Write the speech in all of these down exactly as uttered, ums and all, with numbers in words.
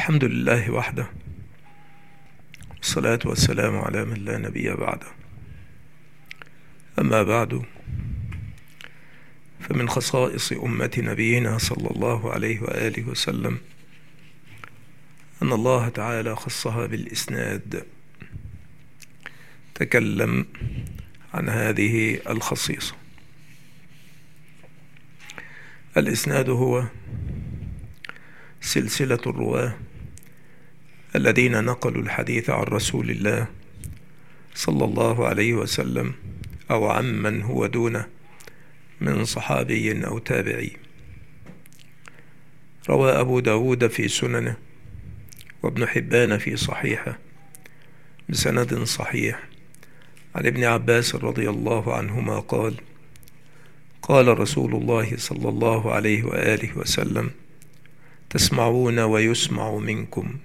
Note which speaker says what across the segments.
Speaker 1: الحمد لله وحده، والصلاة والسلام على من لا نبي بعده. أما بعد، فمن خصائص أمة نبينا صلى الله عليه وآله وسلم أن الله تعالى خصها بالإسناد. تكلم عن هذه الخصيصة. الإسناد هو سلسلة الرواة الذين نقلوا الحديث عن رسول الله صلى الله عليه وسلم أو عمن هو دونه من صحابي أو تابعي. روى أبو داود في سننه وابن حبان في صحيحه بسند صحيح عن ابن عباس رضي الله عنهما قال: قال رسول الله صلى الله عليه وآله وسلم: تسمعون ويسمع منكم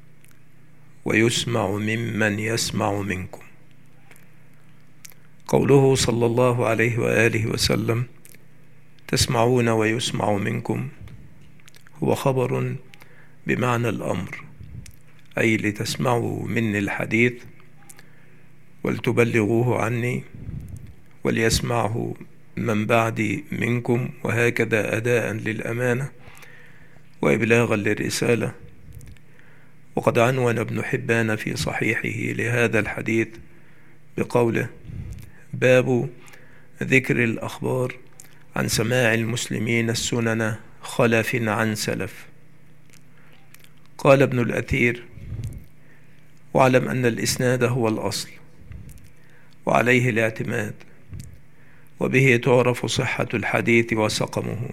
Speaker 1: ويسمع ممن يسمع منكم. قوله صلى الله عليه وآله وسلم تسمعون ويسمع منكم هو خبر بمعنى الأمر، أي لتسمعوا مني الحديث ولتبلغوه عني وليسمعه من بعدي منكم، وهكذا أداء للأمانة وإبلاغا للرسالة. وقد عنون ابن حبان في صحيحه لهذا الحديث بقوله: باب ذكر الأخبار عن سماع المسلمين السنن خلف عن سلف. قال ابن الأثير: واعلم أن الإسناد هو الأصل وعليه الاعتماد، وبه تعرف صحة الحديث وسقمه.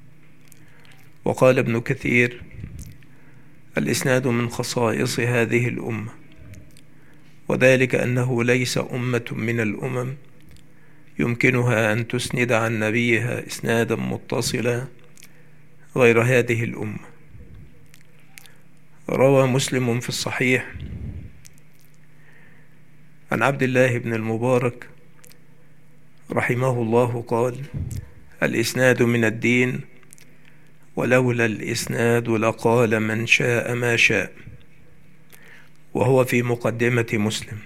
Speaker 1: وقال ابن كثير: الإسناد من خصائص هذه الأمة، وذلك أنه ليس أمة من الأمم يمكنها أن تسند عن نبيها إسنادا متصلا غير هذه الأمة. روى مسلم في الصحيح عن عبد الله بن المبارك رحمه الله قال: الإسناد من الدين، ولولا الإسناد لقال من شاء ما شاء. وهو في مقدمة مسلم.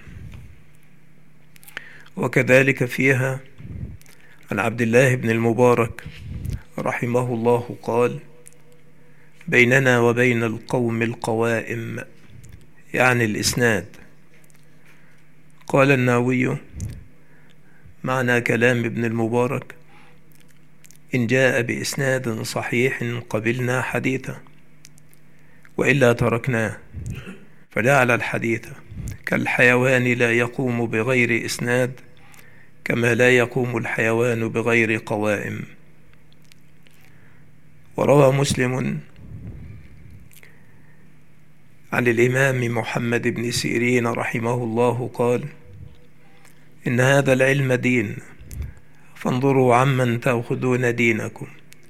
Speaker 1: وكذلك فيها عن عبد الله بن المبارك رحمه الله قال: بيننا وبين القوم القوائم، يعني الإسناد. قال النووي: معنى كلام ابن المبارك إن جاء بإسناد صحيح قبلنا حديثه، وإلا تركناه، فجعل الحديث كالحيوان لا يقوم بغير إسناد، كما لا يقوم الحيوان بغير قوائم. وروى مسلم عن الإمام محمد بن سيرين رحمه الله قال: إن هذا العلم دين، فانظروا عمن تأخذون دينكم.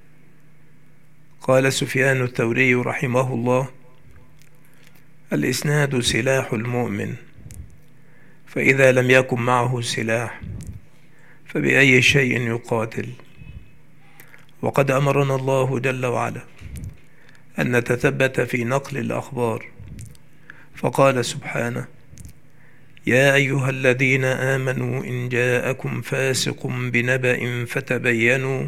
Speaker 1: قال سفيان الثوري رحمه الله: الإسناد سلاح المؤمن، فإذا لم يكن معه سلاح فبأي شيء يقاتل؟ وقد أمرنا الله جل وعلا أن نتثبت في نقل الأخبار، فقال سبحانه: يا أيها الذين آمنوا إن جاءكم فاسق بنبأ فتبينوا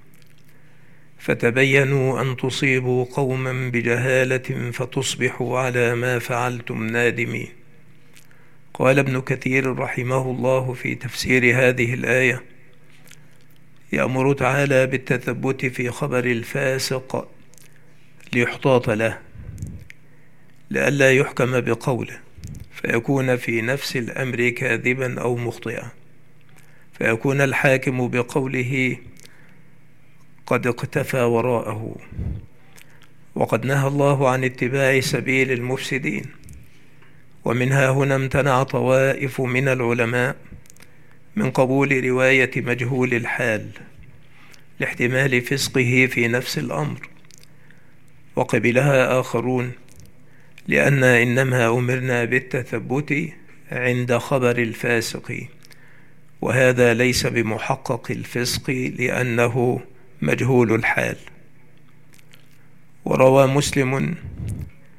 Speaker 1: فتبينوا أن تصيبوا قوما بجهالة فتصبحوا على ما فعلتم نادمين. قال ابن كثير رحمه الله في تفسير هذه الآية: يأمر تعالى بالتثبت في خبر الفاسق ليحتاط له، لئلا يحكم بقوله فيكون في نفس الأمر كاذبا أو مخطئا، فيكون الحاكم بقوله قد اقتفى وراءه. وقد نهى الله عن اتباع سبيل المفسدين، ومنها هنا امتنع طوائف من العلماء من قبول رواية مجهول الحال لاحتمال فسقه في نفس الأمر، وقبلها آخرون لأن إنما أمرنا بالتثبت عند خبر الفاسق، وهذا ليس بمحقق الفسق لأنه مجهول الحال. وروى مسلم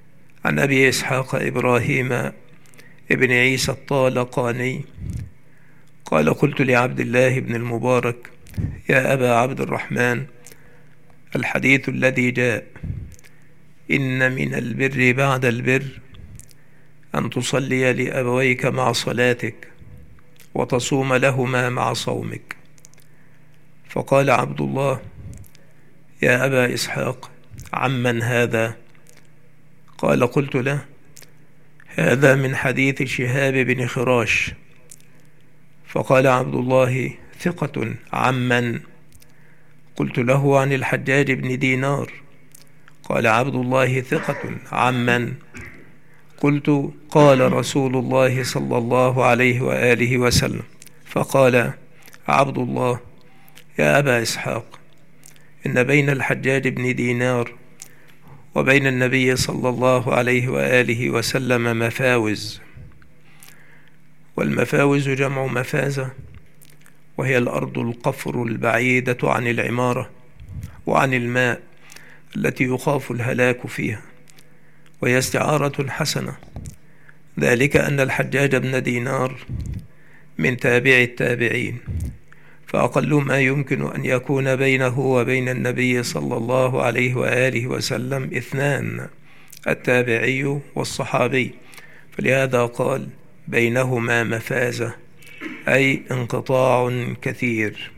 Speaker 1: عن أبي إسحاق إبراهيم ابن عيسى الطالقاني قال قلت لعبد الله بن المبارك يا أبا عبد الرحمن الحديث الذي جاء إن من البر بعد البر أن تصلي لأبويك مع صلاتك وتصوم لهما مع صومك. فقال عبد الله يا أبا إسحاق عمن هذا؟ قال قلت له هذا من حديث شهاب بن خراش. فقال عبد الله ثقة عمن؟ قلت له عن الحجاج بن دينار. قال عبد الله ثقة عمن؟ قلت قال رسول الله صلى الله عليه وآله وسلم. فقال عبد الله يا أبا إسحاق إن بين الحجاج بن دينار وبين النبي صلى الله عليه وآله وسلم مفاوز، والمفاوز جمع مفازة، وهي الأرض القفر البعيدة عن العمارة وعن الماء التي يخاف الهلاك فيها، وهي استعارة حسنة، ذلك أن الحجاج بن دينار من تابع التابعين، فأقل ما يمكن أن يكون بينه وبين النبي صلى الله عليه وآله وسلم اثنان، التابعي والصحابي، فلهذا قال بينهما مفازة أي انقطاع كثير.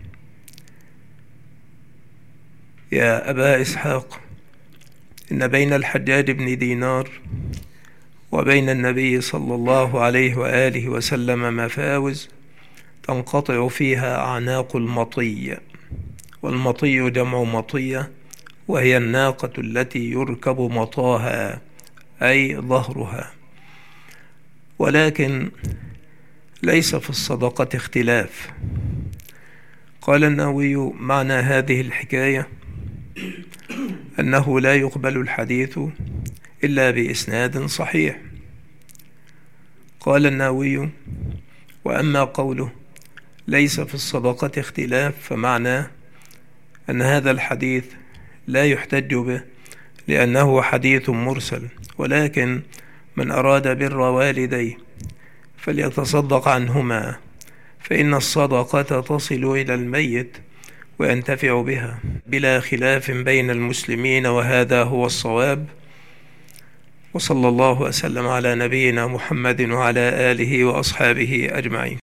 Speaker 1: يا أبا إسحاق إن بين الحجاج بن دينار وبين النبي صلى الله عليه وآله وسلم مفاوز تنقطع فيها أعناق المطي، والمطي جمع مطية، وهي الناقة التي يركب مطاها أي ظهرها. ولكن ليس في الصدقة اختلاف. قال النووي معنى هذه الحكاية أنه لا يقبل الحديث إلا بإسناد صحيح. قال النووي وأما قوله ليس في الصدقة اختلاف فمعناه أن هذا الحديث لا يحتج به لأنه حديث مرسل، ولكن من أراد بر والديه فليتصدق عنهما، فإن الصدقة تصل إلى الميت وينتفع بها بلا خلاف بين المسلمين، وهذا هو الصواب. وصلى الله وسلم على نبينا محمد وعلى آله وأصحابه أجمعين.